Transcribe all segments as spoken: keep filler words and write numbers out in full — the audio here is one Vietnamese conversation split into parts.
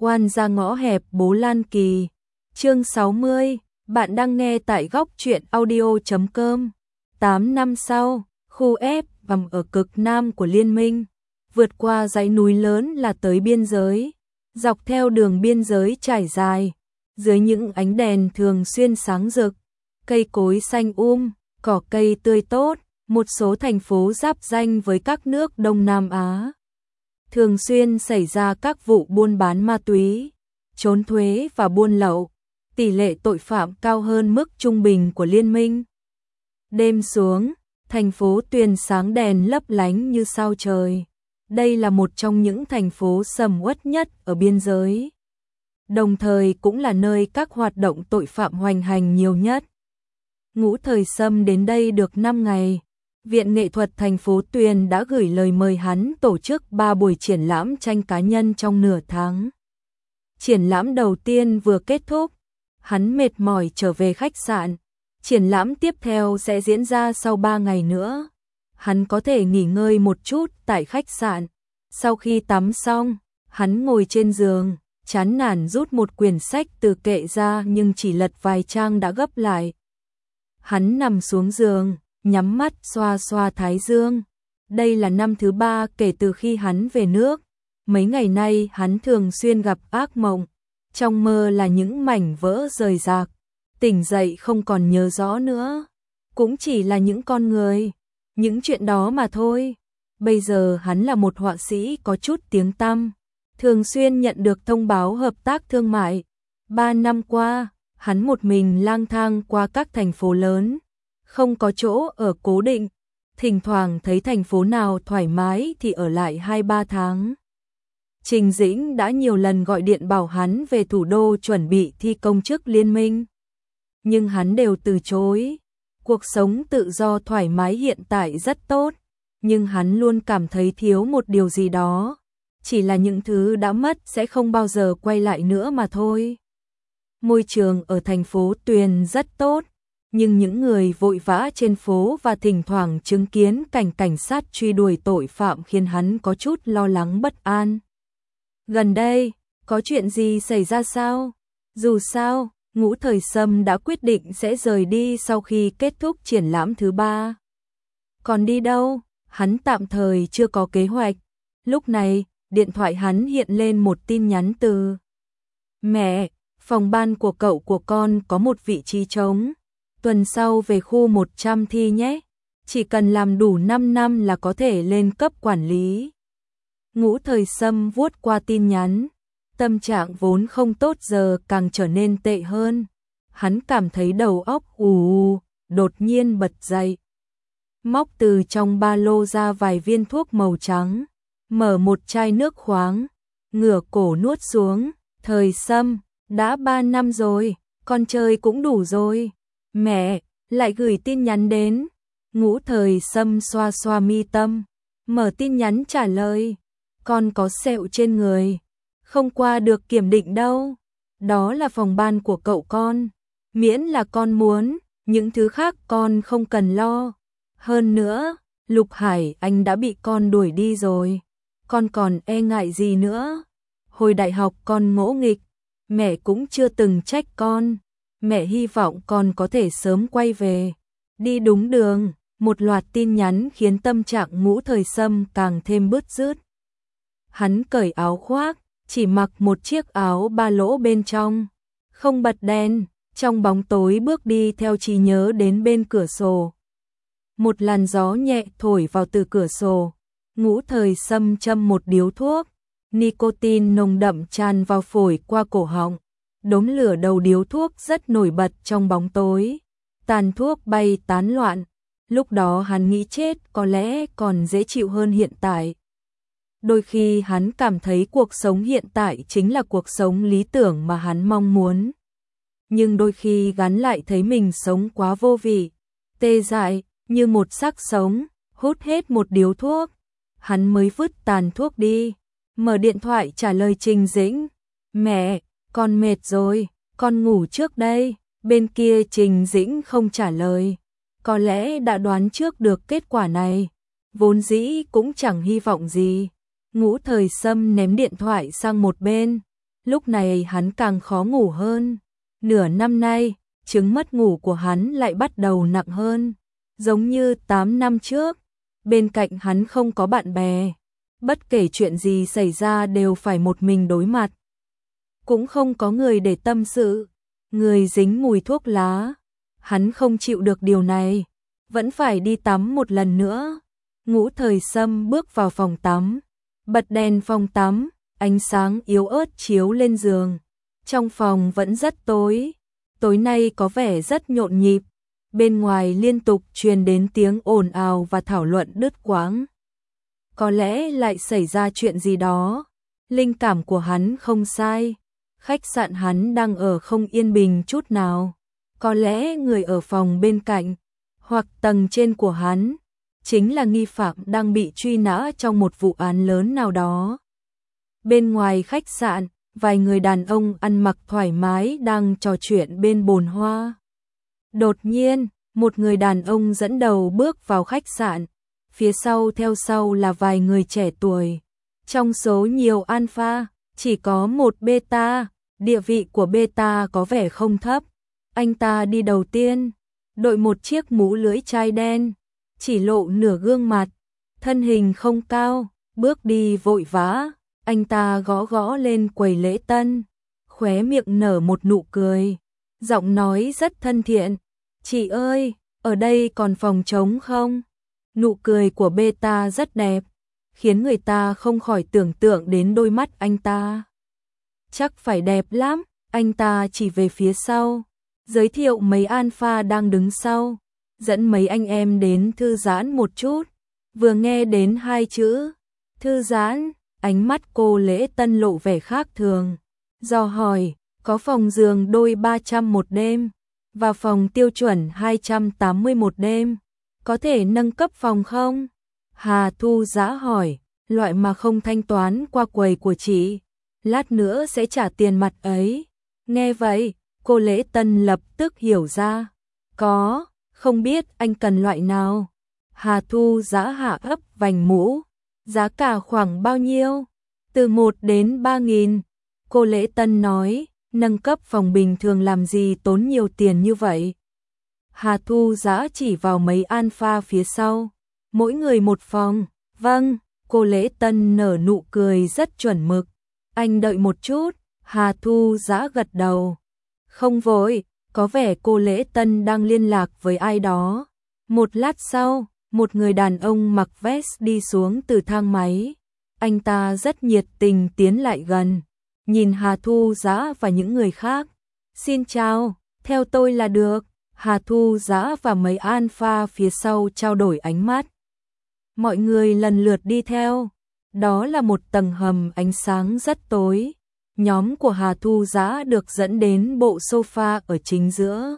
Oan ra ngõ hẹp Bố Lan Kỳ. Chương sáu mươi, bạn đang nghe tại góc truyện audio chấm com. tám năm sau, khu F nằm ở cực nam của Liên minh, vượt qua dãy núi lớn là tới biên giới, dọc theo đường biên giới trải dài, dưới những ánh đèn thường xuyên sáng rực, cây cối xanh um, cỏ cây tươi tốt, một số thành phố giáp ranh với các nước Đông Nam Á. Thường xuyên xảy ra các vụ buôn bán ma túy, trốn thuế và buôn lậu, tỷ lệ tội phạm cao hơn mức trung bình của liên minh. Đêm xuống, thành phố Tuyền sáng đèn lấp lánh như sao trời. Đây là một trong những thành phố sầm uất nhất ở biên giới, đồng thời cũng là nơi các hoạt động tội phạm hoành hành nhiều nhất. Ngũ Thời Sâm đến đây được năm ngày. Viện Nghệ thuật thành phố Tuyền đã gửi lời mời hắn tổ chức ba buổi triển lãm tranh cá nhân trong nửa tháng. Triển lãm đầu tiên vừa kết thúc, hắn mệt mỏi trở về khách sạn. Triển lãm tiếp theo sẽ diễn ra sau ba ngày nữa. Hắn có thể nghỉ ngơi một chút tại khách sạn. Sau khi tắm xong, hắn ngồi trên giường, chán nản rút một quyển sách từ kệ ra nhưng chỉ lật vài trang đã gấp lại. Hắn nằm xuống giường, nhắm mắt xoa xoa thái dương. Đây là năm thứ ba kể từ khi hắn về nước. Mấy ngày nay hắn thường xuyên gặp ác mộng. Trong mơ là những mảnh vỡ rời rạc. Tỉnh dậy không còn nhớ rõ nữa. Cũng chỉ là những con người, những chuyện đó mà thôi. Bây giờ hắn là một họa sĩ có chút tiếng tăm, thường xuyên nhận được thông báo hợp tác thương mại. Ba năm qua, hắn một mình lang thang qua các thành phố lớn, không có chỗ ở cố định. Thỉnh thoảng thấy thành phố nào thoải mái thì ở lại hai ba tháng. Trình Dĩnh đã nhiều lần gọi điện bảo hắn về thủ đô chuẩn bị thi công chức liên minh, nhưng hắn đều từ chối. Cuộc sống tự do thoải mái hiện tại rất tốt, nhưng hắn luôn cảm thấy thiếu một điều gì đó. Chỉ là những thứ đã mất sẽ không bao giờ quay lại nữa mà thôi. Môi trường ở thành phố Tuyền rất tốt, nhưng những người vội vã trên phố và thỉnh thoảng chứng kiến cảnh cảnh sát truy đuổi tội phạm khiến hắn có chút lo lắng bất an. Gần đây, có chuyện gì xảy ra sao? Dù sao, Ngũ Thời Sâm đã quyết định sẽ rời đi sau khi kết thúc triển lãm thứ ba. Còn đi đâu? Hắn tạm thời chưa có kế hoạch. Lúc này, điện thoại hắn hiện lên một tin nhắn từ mẹ, phòng ban của cậu của con có một vị trí trống. Tuần sau về khu một trăm thi nhé. Chỉ cần làm đủ năm năm là có thể lên cấp quản lý. Ngũ Thời Sâm vuốt qua tin nhắn. Tâm trạng vốn không tốt giờ càng trở nên tệ hơn. Hắn cảm thấy đầu óc ù ù, đột nhiên bật dậy. Móc từ trong ba lô ra vài viên thuốc màu trắng, mở một chai nước khoáng, ngửa cổ nuốt xuống. Thời Sâm, đã ba năm rồi, con chơi cũng đủ rồi. Mẹ, lại gửi tin nhắn đến. Ngũ Thời Sâm xoa xoa mi tâm, mở tin nhắn trả lời. Con có sẹo trên người, không qua được kiểm định đâu. Đó là phòng ban của cậu con. Miễn là con muốn, những thứ khác con không cần lo. Hơn nữa, Lục Hải anh đã bị con đuổi đi rồi. Con còn e ngại gì nữa? Hồi đại học con ngỗ nghịch, mẹ cũng chưa từng trách con. Mẹ hy vọng con có thể sớm quay về, đi đúng đường. Một loạt tin nhắn khiến tâm trạng Ngũ Thời Sâm càng thêm bứt rứt. Hắn cởi áo khoác, chỉ mặc một chiếc áo ba lỗ bên trong, không bật đèn, trong bóng tối bước đi theo trí nhớ đến bên cửa sổ. Một làn gió nhẹ thổi vào từ cửa sổ. Ngũ Thời Sâm châm một điếu thuốc, nicotine nồng đậm tràn vào phổi qua cổ họng. Đốm lửa đầu điếu thuốc rất nổi bật trong bóng tối, tàn thuốc bay tán loạn. Lúc đó hắn nghĩ chết có lẽ còn dễ chịu hơn hiện tại. Đôi khi hắn cảm thấy cuộc sống hiện tại chính là cuộc sống lý tưởng mà hắn mong muốn. Nhưng đôi khi gắn lại thấy mình sống quá vô vị, tê dại, như một xác sống. Hút hết một điếu thuốc, hắn mới vứt tàn thuốc đi, mở điện thoại trả lời Trình Dĩnh. Mẹ, con mệt rồi, con ngủ trước đây. Bên kia Trình Dĩnh không trả lời, có lẽ đã đoán trước được kết quả này, vốn dĩ cũng chẳng hy vọng gì. Ngũ Thời Sâm ném điện thoại sang một bên, lúc này hắn càng khó ngủ hơn. Nửa năm nay, chứng mất ngủ của hắn lại bắt đầu nặng hơn, giống như tám năm trước, bên cạnh hắn không có bạn bè, bất kể chuyện gì xảy ra đều phải một mình đối mặt. Cũng không có người để tâm sự, người dính mùi thuốc lá, hắn không chịu được điều này, vẫn phải đi tắm một lần nữa. Ngũ Thời Sâm bước vào phòng tắm, bật đèn phòng tắm, ánh sáng yếu ớt chiếu lên giường. Trong phòng vẫn rất tối, tối nay có vẻ rất nhộn nhịp, bên ngoài liên tục truyền đến tiếng ồn ào và thảo luận đứt quãng. Có lẽ lại xảy ra chuyện gì đó, linh cảm của hắn không sai, khách sạn hắn đang ở không yên bình chút nào, có lẽ người ở phòng bên cạnh, hoặc tầng trên của hắn, chính là nghi phạm đang bị truy nã trong một vụ án lớn nào đó. Bên ngoài khách sạn, vài người đàn ông ăn mặc thoải mái đang trò chuyện bên bồn hoa. Đột nhiên, một người đàn ông dẫn đầu bước vào khách sạn, phía sau theo sau là vài người trẻ tuổi. Trong số nhiều alpha, chỉ có một beta, địa vị của beta có vẻ không thấp. Anh ta đi đầu tiên, đội một chiếc mũ lưỡi chai đen, chỉ lộ nửa gương mặt, thân hình không cao, bước đi vội vã. Anh ta gõ gõ lên quầy lễ tân, khóe miệng nở một nụ cười, giọng nói rất thân thiện. Chị ơi, ở đây còn phòng trống không? Nụ cười của beta rất đẹp, khiến người ta không khỏi tưởng tượng đến đôi mắt anh ta. Chắc phải đẹp lắm, anh ta chỉ về phía sau, giới thiệu mấy alpha đang đứng sau, dẫn mấy anh em đến thư giãn một chút. Vừa nghe đến hai chữ, thư giãn, ánh mắt cô lễ tân lộ vẻ khác thường, do hỏi, có phòng giường đôi ba trăm một đêm, và phòng tiêu chuẩn hai trăm tám mươi một đêm, có thể nâng cấp phòng không? Hà Thu Dã hỏi, loại mà không thanh toán qua quầy của chị, lát nữa sẽ trả tiền mặt ấy. Nghe vậy, cô lễ tân lập tức hiểu ra, có, không biết anh cần loại nào? Hà Thu Dã hạ ấp vành mũ, giá cả khoảng bao nhiêu? Từ một đến ba nghìn. Cô lễ tân nói, nâng cấp phòng bình thường làm gì tốn nhiều tiền như vậy? Hà Thu Dã chỉ vào mấy alpha phía sau, mỗi người một phòng. Vâng, cô lễ tân nở nụ cười rất chuẩn mực. Anh đợi một chút. Hà Thu Dã gật đầu. Không vội, có vẻ cô lễ tân đang liên lạc với ai đó. Một lát sau, một người đàn ông mặc vest đi xuống từ thang máy. Anh ta rất nhiệt tình tiến lại gần, nhìn Hà Thu Dã và những người khác. Xin chào, theo tôi là được. Hà Thu Dã và mấy alpha phía sau trao đổi ánh mắt. Mọi người lần lượt đi theo. Đó là một tầng hầm ánh sáng rất tối. Nhóm của Hà Thu Dã được dẫn đến bộ sofa ở chính giữa.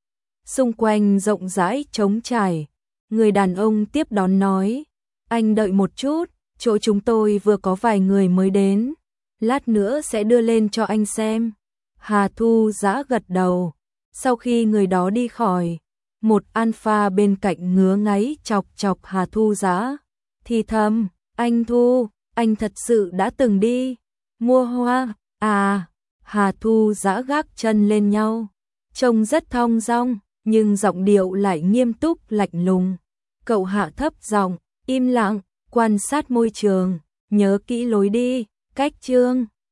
Xung quanh rộng rãi trống trải. Người đàn ông tiếp đón nói, anh đợi một chút, chỗ chúng tôi vừa có vài người mới đến, lát nữa sẽ đưa lên cho anh xem. Hà Thu Dã gật đầu. Sau khi người đó đi khỏi, một alpha bên cạnh ngứa ngáy chọc chọc Hà Thu Dã, thì thầm, anh Thu, anh thật sự đã từng đi mua hoa à? Hà Thu Dã gác chân lên nhau, trông rất thong dong, nhưng giọng điệu lại nghiêm túc lạnh lùng. Cậu hạ thấp giọng, im lặng, quan sát môi trường, nhớ kỹ lối đi, cách chương.